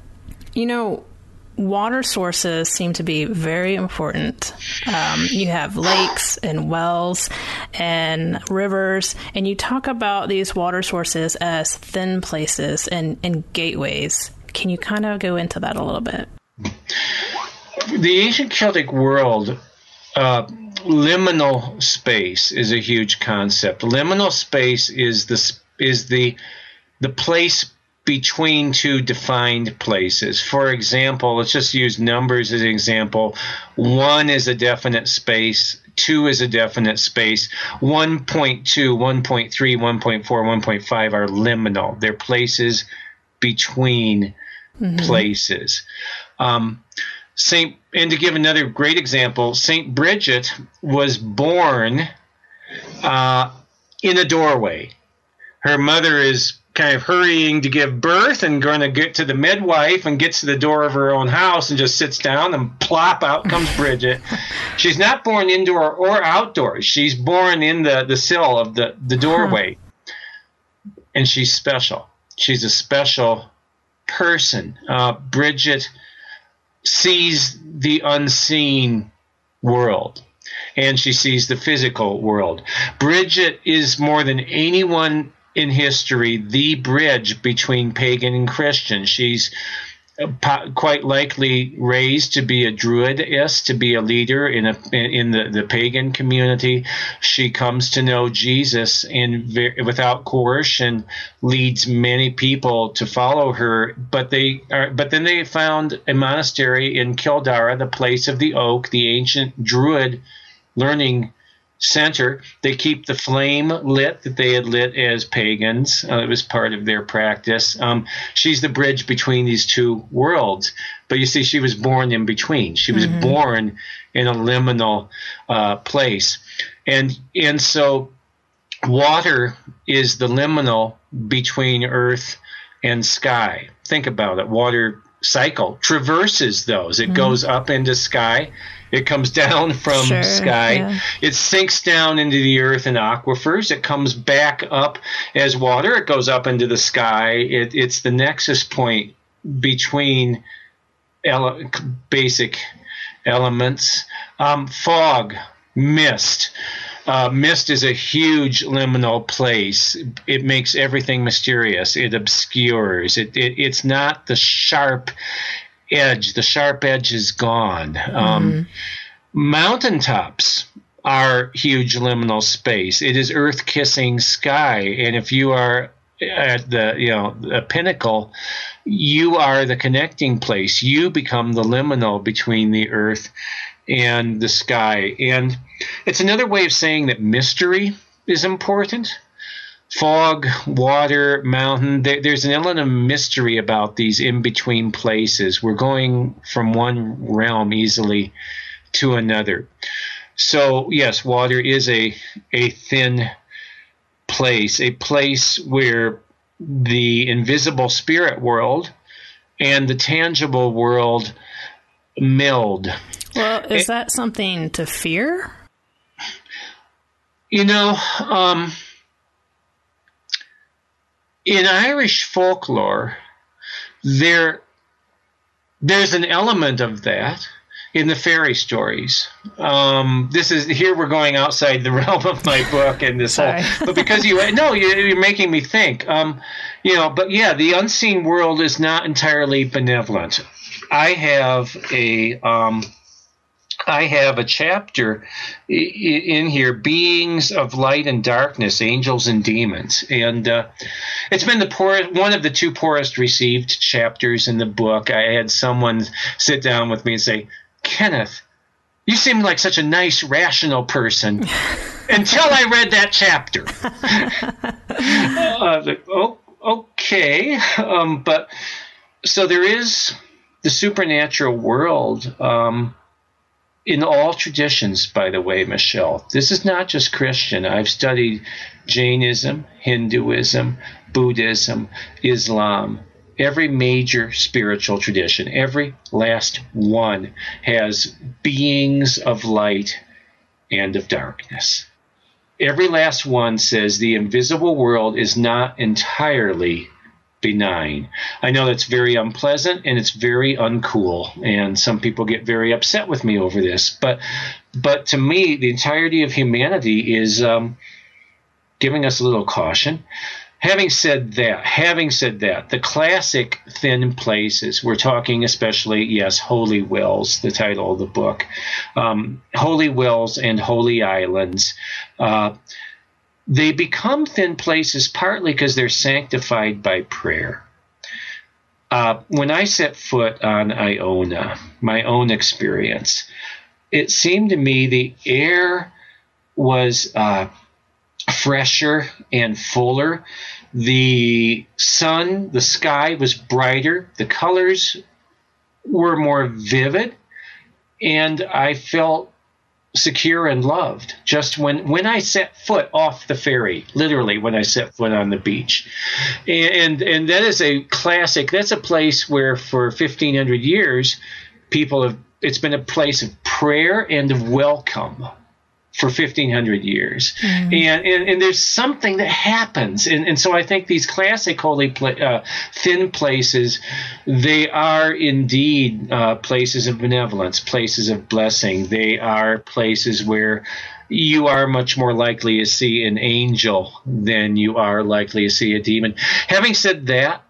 water sources seem to be very important. You have lakes and wells and rivers, and you talk about these water sources as thin places and gateways. Can you kind of go into that a little bit? The ancient Celtic world, liminal space is a huge concept. Liminal space is the place between two defined places. For example, let's just use numbers as an example. 1 is a definite space. 2 is a definite space. 1.2, 1.3, 1.4, 1.5 are liminal. They're places between places. And to give another great example, Saint Bridget was born in a doorway. Her mother is kind of hurrying to give birth and going to get to the midwife, and gets to the door of her own house and just sits down, and plop, out comes Bridget. She's not born indoor or outdoors. She's born in the sill of the doorway. And she's special. She's a special person. Bridget sees the unseen world, and she sees the physical world. Bridget is, more than anyone in history, the bridge between pagan and Christian. She's quite likely raised to be a druidess, to be a leader in the pagan community. She comes to know Jesus, and without coercion leads many people to follow her. But then they found a monastery in Kildare, the place of the oak, the ancient druid learning center. They keep the flame lit that they had lit as pagans. It was part of their practice. She's the bridge between these two worlds. But you see, she was born in between. She was born in a liminal place. And so water is the liminal between earth and sky. Think about it. Water cycle traverses those. It goes up into sky. It comes down from sky. Yeah. It sinks down into the earth in aquifers. It comes back up as water. It goes up into the sky. It's the nexus point between basic elements. Fog, mist. Mist is a huge liminal place. It makes everything mysterious. It obscures. It's not the sharp edge. The sharp edge is gone. Mountaintops are huge liminal space. It is earth-kissing sky, and if you are at the pinnacle, you are the connecting place. You become the liminal between the earth and the sky. And it's another way of saying that mystery is important. Fog, water, mountain, there's an element of mystery about these in-between places. We're going from one realm easily to another. So, yes, water is a thin place, a place where the invisible spirit world and the tangible world meld. Well, is that something to fear? In Irish folklore, there's an element of that in the fairy stories. Here we're going outside the realm of my book and this whole, but because you're making me think. But yeah, the unseen world is not entirely benevolent. I have a chapter in here, Beings of Light and Darkness, Angels and Demons. And it's been one of the two poorest received chapters in the book. I had someone sit down with me and say, Kenneth, you seem like such a nice, rational person until I read that chapter. Okay. But so there is the supernatural world in all traditions, by the way, Michelle. This is not just Christian. I've studied Jainism, Hinduism, Buddhism, Islam. Every major spiritual tradition, every last one, has beings of light and of darkness. Every last one says the invisible world is not entirely benign. I know that's very unpleasant and it's very uncool, and some people get very upset with me over this. But to me, the entirety of humanity is giving us a little caution. Having said that, the classic thin places, we're talking especially, yes, holy wills, the title of the book, holy wills and holy islands, they become thin places partly because they're sanctified by prayer. When I set foot on Iona, my own experience, it seemed to me the air was fresher and fuller The sun, the sky was brighter. The colors were more vivid. And I felt secure and loved just when I set foot off the ferry, literally when I set foot on the beach. And that is a classic. That's a place where for 1,500 years, it's been a place of prayer and of welcome for 1,500 years. Mm-hmm. And there's something that happens. And so I think these classic holy thin places, they are indeed places of benevolence, places of blessing. They are places where you are much more likely to see an angel than you are likely to see a demon. Having said that,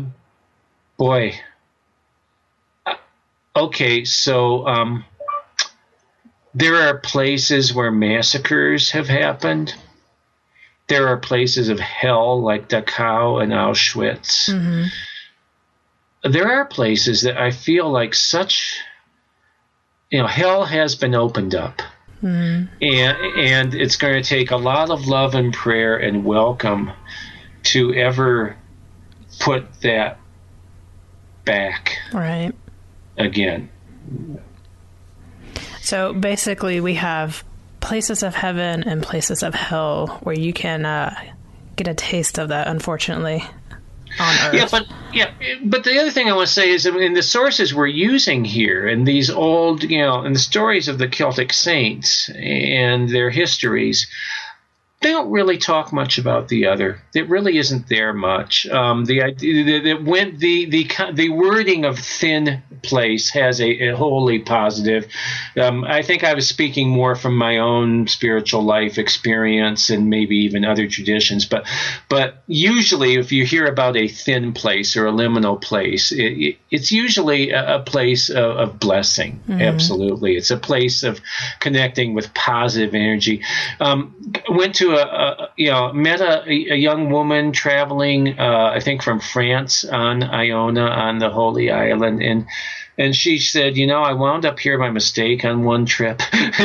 okay, so there are places where massacres have happened. There are places of hell like Dachau and Auschwitz. Mm-hmm. There are places that I feel like hell has been opened up. Mm-hmm. And it's going to take a lot of love and prayer and welcome to ever put that back right again. So basically, we have places of heaven and places of hell where you can get a taste of that, unfortunately, on Earth. But the other thing I want to say is, in the sources we're using here, and these old, and the stories of the Celtic saints and their histories, they don't really talk much about the other. It really isn't there much. The idea that the wording of thin place has a wholly positive. I think I was speaking more from my own spiritual life experience and maybe even other traditions. But usually, if you hear about a thin place or a liminal place, it's usually a place of blessing. Mm-hmm. Absolutely, it's a place of connecting with positive energy. Went to met a young woman traveling, I think from France on Iona on the Holy Island, and she said, I wound up here by mistake on one trip,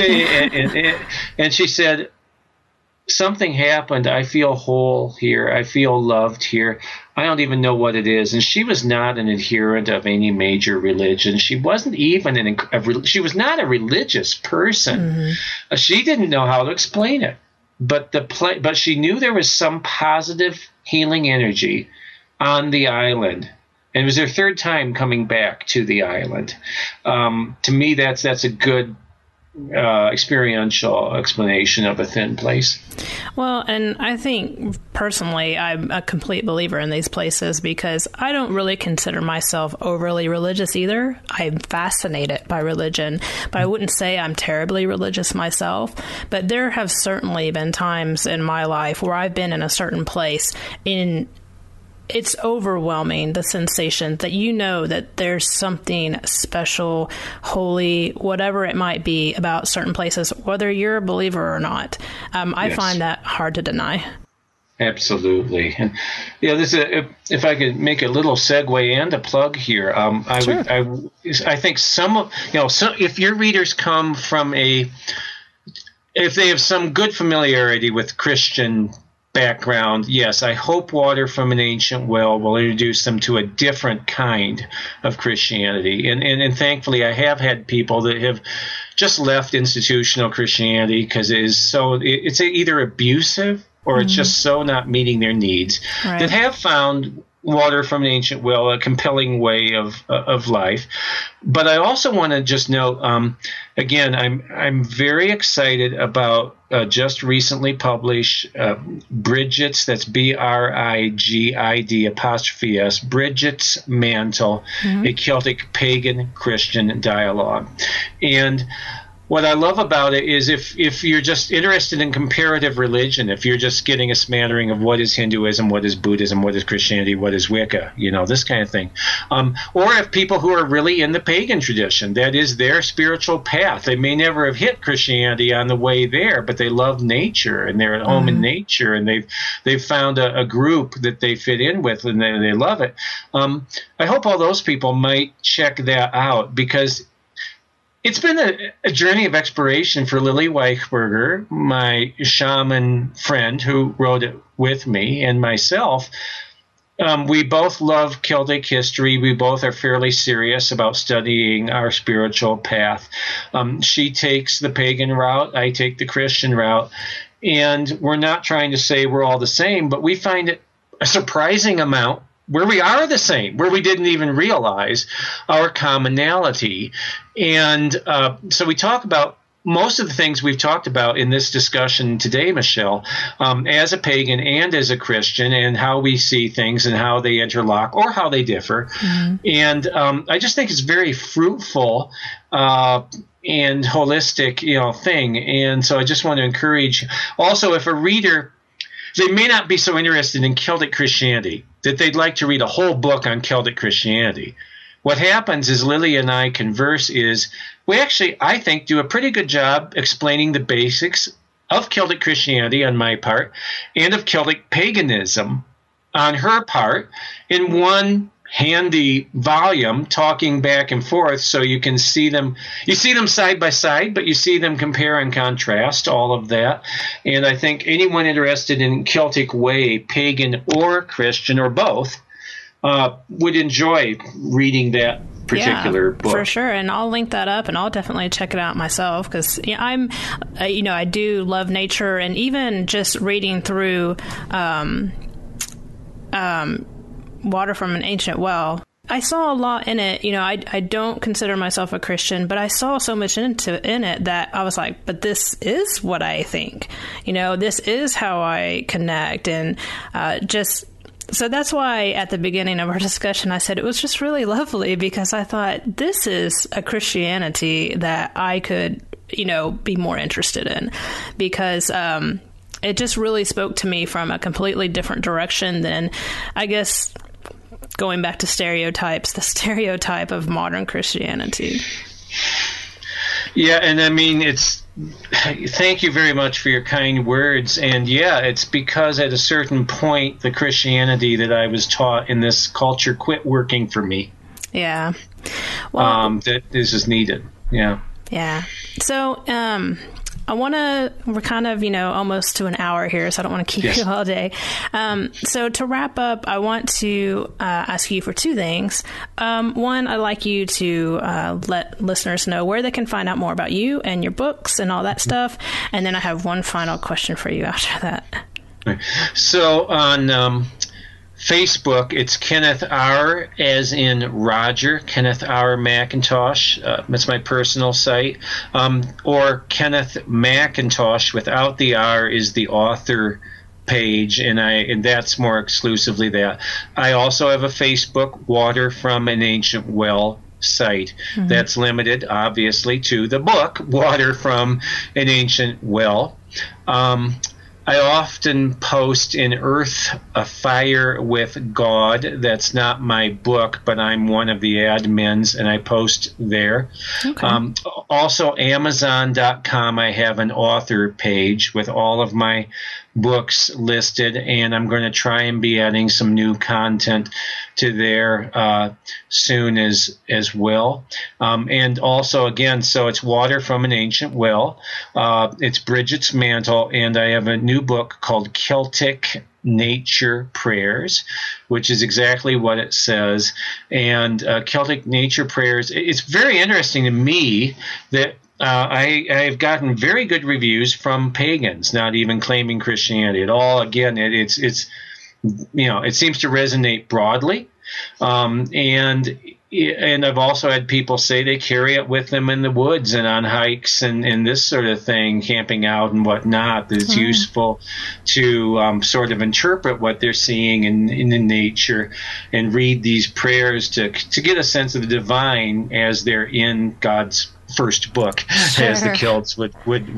and she said, something happened. I feel whole here. I feel loved here. I don't even know what it is. And she was not an adherent of any major religion. She wasn't even she was not a religious person. Mm-hmm. She didn't know how to explain it. But she knew there was some positive healing energy on the island, and it was their third time coming back to the island. To me, that's a good experiential explanation of a thin place. Well, and I think personally, I'm a complete believer in these places because I don't really consider myself overly religious either. I'm fascinated by religion, but I wouldn't say I'm terribly religious myself. But there have certainly been times in my life where I've been in a certain place it's overwhelming, the sensation that that there's something special, holy, whatever it might be about certain places, whether you're a believer or not. I find that hard to deny. Absolutely. And if I could make a little segue and a plug here, I think if your readers come from if they have some good familiarity with Christian background, yes, I hope Water from an Ancient Well will introduce them to a different kind of Christianity. And thankfully, I have had people that have just left institutional Christianity because it's either abusive or it's just so not meeting their needs, that have found Water from an Ancient Well a compelling way of life. But I also want to just note, again, I'm very excited about just recently published Bridget's, that's BRIGID', Bridget's Mantle, a Celtic Pagan Christian Dialogue. And what I love about it is if you're just interested in comparative religion, if you're just getting a smattering of what is Hinduism, what is Buddhism, what is Christianity, what is Wicca, this kind of thing. Or if people who are really in the pagan tradition, that is their spiritual path. They may never have hit Christianity on the way there, but they love nature and they're at home in nature, and they've found a group that they fit in with and they love it. I hope all those people might check that out, because It's been a journey of exploration for Lily Weichberger, my shaman friend who wrote it with me, and myself. We both love Celtic history. We both are fairly serious about studying our spiritual path. She takes the pagan route. I take the Christian route. And we're not trying to say we're all the same, but we find it a surprising amount where we are the same, where we didn't even realize our commonality. And so we talk about most of the things we've talked about in this discussion today, Michelle, as a pagan and as a Christian, and how we see things and how they interlock or how they differ. Mm-hmm. And I just think it's very fruitful and holistic, thing. And so I just want to encourage also, if a reader, they may not be so interested in Celtic Christianity that they'd like to read a whole book on Celtic Christianity. What happens is Lily and I converse is we actually, I think, do a pretty good job explaining the basics of Celtic Christianity on my part and of Celtic paganism on her part in one handy volume, talking back and forth so you can see them. You see them side by side, but you see them compare and contrast, all of that. And I think anyone interested in Celtic way, pagan or Christian or both, would enjoy reading that particular book. For sure. And I'll link that up, and I'll definitely check it out myself, because I'm, I do love nature, and even just reading through Water from an Ancient Well, I saw a lot in it. I don't consider myself a Christian, but I saw so much in it that I was like, but this is what I think. This is how I connect, and so that's why at the beginning of our discussion, I said it was just really lovely, because I thought this is a Christianity that I could, be more interested in, because it just really spoke to me from a completely different direction than, I guess, going back to stereotypes, the stereotype of modern Christianity. Yeah, and I mean, thank you very much for your kind words. And yeah, it's because at a certain point, the Christianity that I was taught in this culture quit working for me. Yeah. Well, that this is needed. Yeah. Yeah. So, we're kind of, almost to an hour here, so I don't want to keep you all day. So to wrap up, I want to ask you for two things. One, I'd like you to let listeners know where they can find out more about you and your books and all that stuff. And then I have one final question for you after that. So on Facebook, it's Kenneth R. as in Roger, Kenneth R. McIntosh. That's my personal site. Or Kenneth McIntosh without the R is the author page, and that's more exclusively that. I also have a Facebook, Water from an Ancient Well site. Mm-hmm. That's limited, obviously, to the book, Water from an Ancient Well. I often post in Earth Afire with God. That's not my book, but I'm one of the admins, and I post there. Okay. Also, Amazon.com, I have an author page with all of my books listed, and I'm going to try and be adding some new content to there soon as well. And also, again, so it's Water from an Ancient Well. It's Bridget's Mantle, and I have a new book called Celtic Nature Prayers, which is exactly what it says. And Celtic Nature Prayers, it's very interesting to me that I've gotten very good reviews from pagans, not even claiming Christianity at all. Again, it seems to resonate broadly, and I've also had people say they carry it with them in the woods and on hikes and this sort of thing, camping out and whatnot. That it's useful to sort of interpret what they're seeing in the nature and read these prayers to get a sense of the divine as they're in God's first book, sure, as the Celts would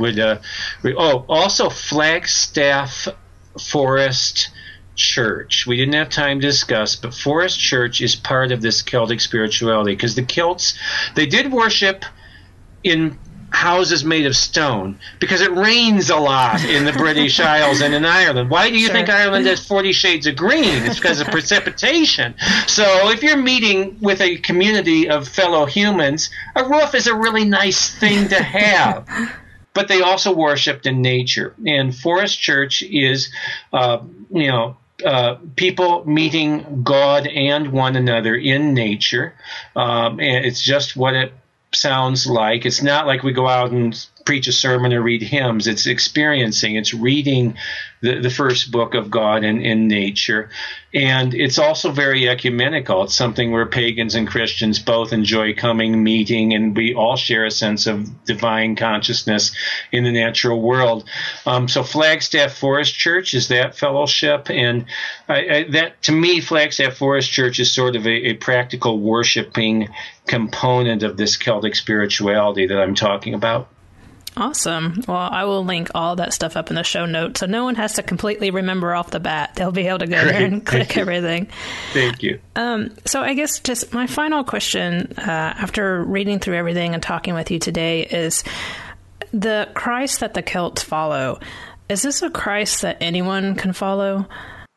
also Flagstaff Forest Church. We didn't have time to discuss, but Forest Church is part of this Celtic spirituality, because the Celts, they did worship in houses made of stone? Because it rains a lot in the British Isles and in Ireland. Why do you think Ireland has 40 shades of green? It's because of precipitation. So if you're meeting with a community of fellow humans, a roof is a really nice thing to have. But they also worshipped in nature. And Forest Church is, people meeting God and one another in nature. And it's just what it sounds like. It's not like we go out and preach a sermon or read hymns. It's experiencing. It's reading the first book of God in nature. And it's also very ecumenical. It's something where pagans and Christians both enjoy coming, meeting, and we all share a sense of divine consciousness in the natural world. So Flagstaff Forest Church is that fellowship. And that, to me, Flagstaff Forest Church is sort of a practical worshiping component of this Celtic spirituality that I'm talking about. Awesome. Well, I will link all that stuff up in the show notes, so no one has to completely remember off the bat. They'll be able to go there and click everything. Thank you. So I guess just my final question, after reading through everything and talking with you today, is the Christ that the Celts follow. Is this a Christ that anyone can follow?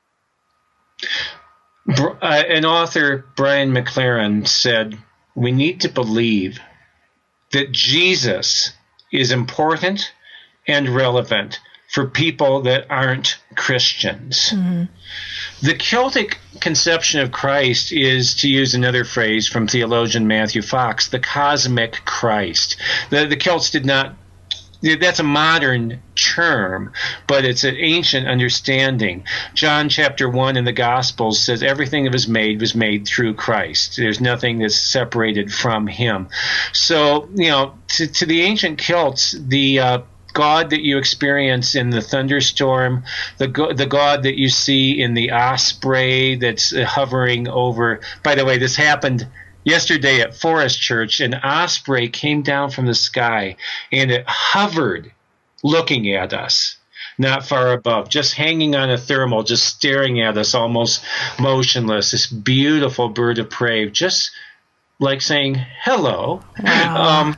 An author, Brian McLaren, said, "We need to believe that Jesus is important and relevant for people that aren't Christians." Mm-hmm. The Celtic conception of Christ is, to use another phrase from theologian Matthew Fox, the cosmic Christ. The Celts did not. That's a modern term, but it's an ancient understanding. John chapter 1 in the Gospels says everything that was made through Christ. There's nothing that's separated from him. So, to the ancient Celts, the God that you experience in the thunderstorm, the God that you see in the osprey that's hovering over. By the way, this happened yesterday at Forest Church. An osprey came down from the sky, and it hovered looking at us, not far above, just hanging on a thermal, just staring at us, almost motionless. This beautiful bird of prey, just like saying hello. Wow.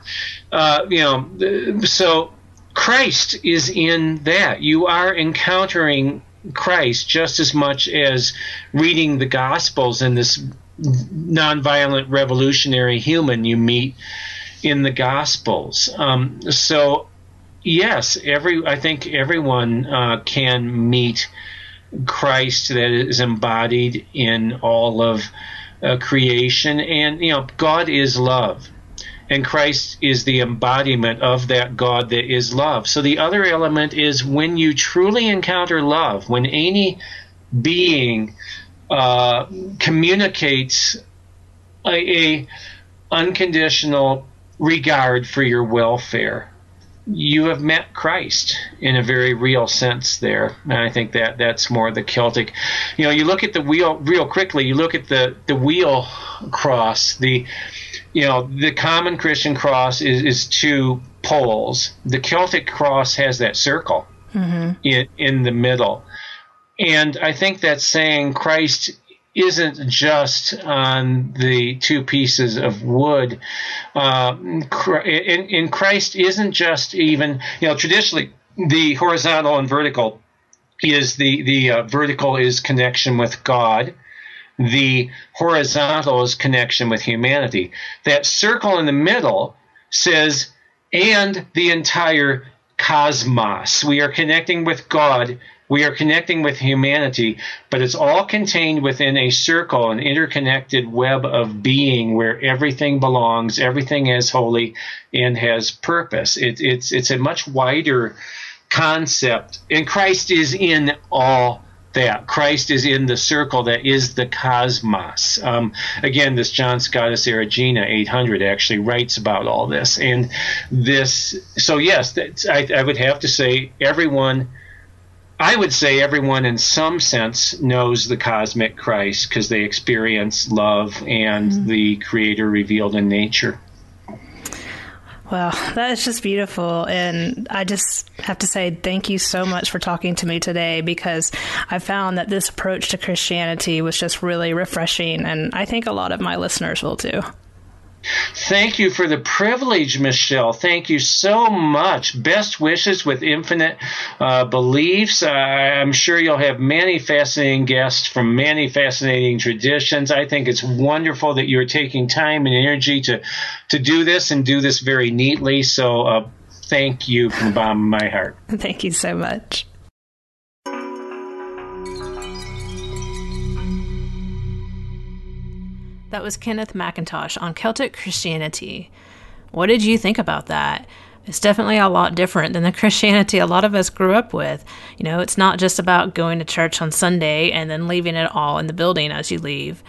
So Christ is in that. You are encountering Christ just as much as reading the Gospels and this nonviolent revolutionary human you meet in the Gospels. So yes, I think everyone can meet Christ that is embodied in all of creation. And, God is love. And Christ is the embodiment of that God that is love. So the other element is when you truly encounter love, when any being communicates a unconditional regard for your welfare, you have met Christ in a very real sense there. And I think that's more the Celtic. You look at the wheel real quickly. You look at the wheel cross. The common Christian cross is two poles. The Celtic cross has that circle in the middle. And I think that's saying Christ isn't just on the two pieces of wood. And Christ isn't just even, traditionally the horizontal and vertical is the vertical is connection with God. The horizontal is connection with humanity. That circle in the middle says, and the entire cosmos. We are connecting with God. We are connecting with humanity, but it's all contained within a circle, an interconnected web of being where everything belongs, everything is holy and has purpose. It's a much wider concept, and Christ is in all that. Christ is in the circle that is the cosmos. Again, this John Scotus Erigena 800 actually writes about all this. And this, so yes, I would have to say everyone in some sense knows the cosmic Christ because they experience love and the Creator revealed in nature. Well, that is just beautiful. And I just have to say thank you so much for talking to me today, because I found that this approach to Christianity was just really refreshing. And I think a lot of my listeners will too. Thank you for the privilege, Michelle. Thank you so much. Best wishes with Infinite Beliefs. I'm sure you'll have many fascinating guests from many fascinating traditions. I think it's wonderful that you're taking time and energy to do this and do this very neatly. So thank you from the bottom of my heart. Thank you so much. That was Kenneth McIntosh on Celtic Christianity. What did you think about that? It's definitely a lot different than the Christianity a lot of us grew up with. You know, it's not just about going to church on Sunday and then leaving it all in the building as you leave.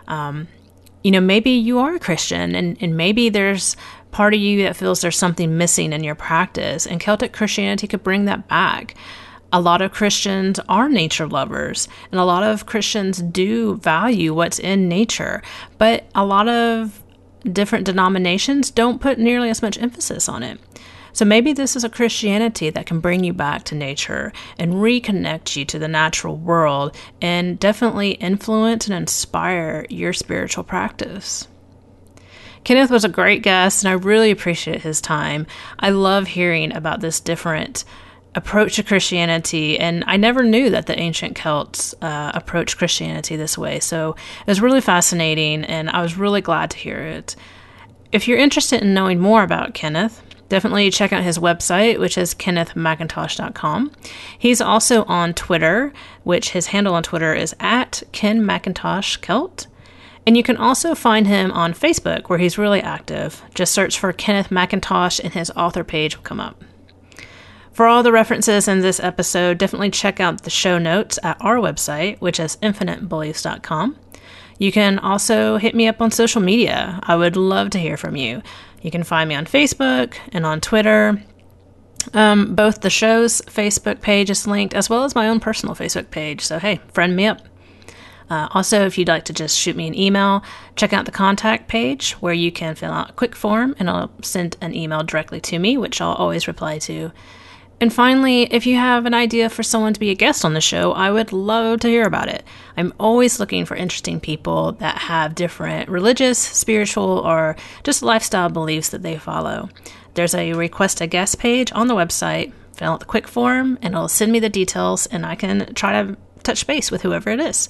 Maybe you are a Christian and maybe there's part of you that feels there's something missing in your practice, and Celtic Christianity could bring that back. A lot of Christians are nature lovers, and a lot of Christians do value what's in nature, but a lot of different denominations don't put nearly as much emphasis on it. So maybe this is a Christianity that can bring you back to nature and reconnect you to the natural world and definitely influence and inspire your spiritual practice. Kenneth was a great guest, and I really appreciate his time. I love hearing about this different approach to Christianity, and I never knew that the ancient Celts approached Christianity this way, so it was really fascinating, and I was really glad to hear it. If you're interested in knowing more about Kenneth, definitely check out his website, which is kennethmcintosh.com. He's also on Twitter, which his handle on Twitter is @KenMcIntoshCelt. And you can also find him on Facebook, where he's really active. Just search for Kenneth McIntosh and his author page will come up. For all the references in this episode, definitely check out the show notes at our website, which is infinitebeliefs.com. You can also hit me up on social media. I would love to hear from you. You can find me on Facebook and on Twitter. Both the show's Facebook page is linked, as well as my own personal Facebook page. So, hey, friend me up. Also, if you'd like to just shoot me an email, check out the contact page where you can fill out a quick form and I'll send an email directly to me, which I'll always reply to. And finally, if you have an idea for someone to be a guest on the show, I would love to hear about it. I'm always looking for interesting people that have different religious, spiritual, or just lifestyle beliefs that they follow. There's a request a guest page on the website. Fill out the quick form and it'll send me the details and I can try to touch base with whoever it is.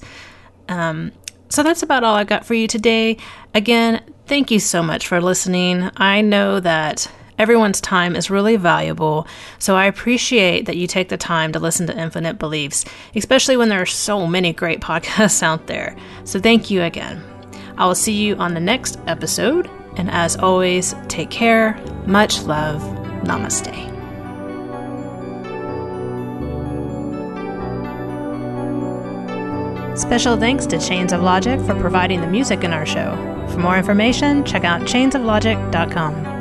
So that's about all I've got for you today. Again, thank you so much for listening. I know that everyone's time is really valuable, so I appreciate that you take the time to listen to Infinite Beliefs, especially when there are so many great podcasts out there. So thank you again. I will see you on the next episode, and as always, take care, much love, namaste. Special thanks to Chains of Logic for providing the music in our show. For more information, check out chainsoflogic.com.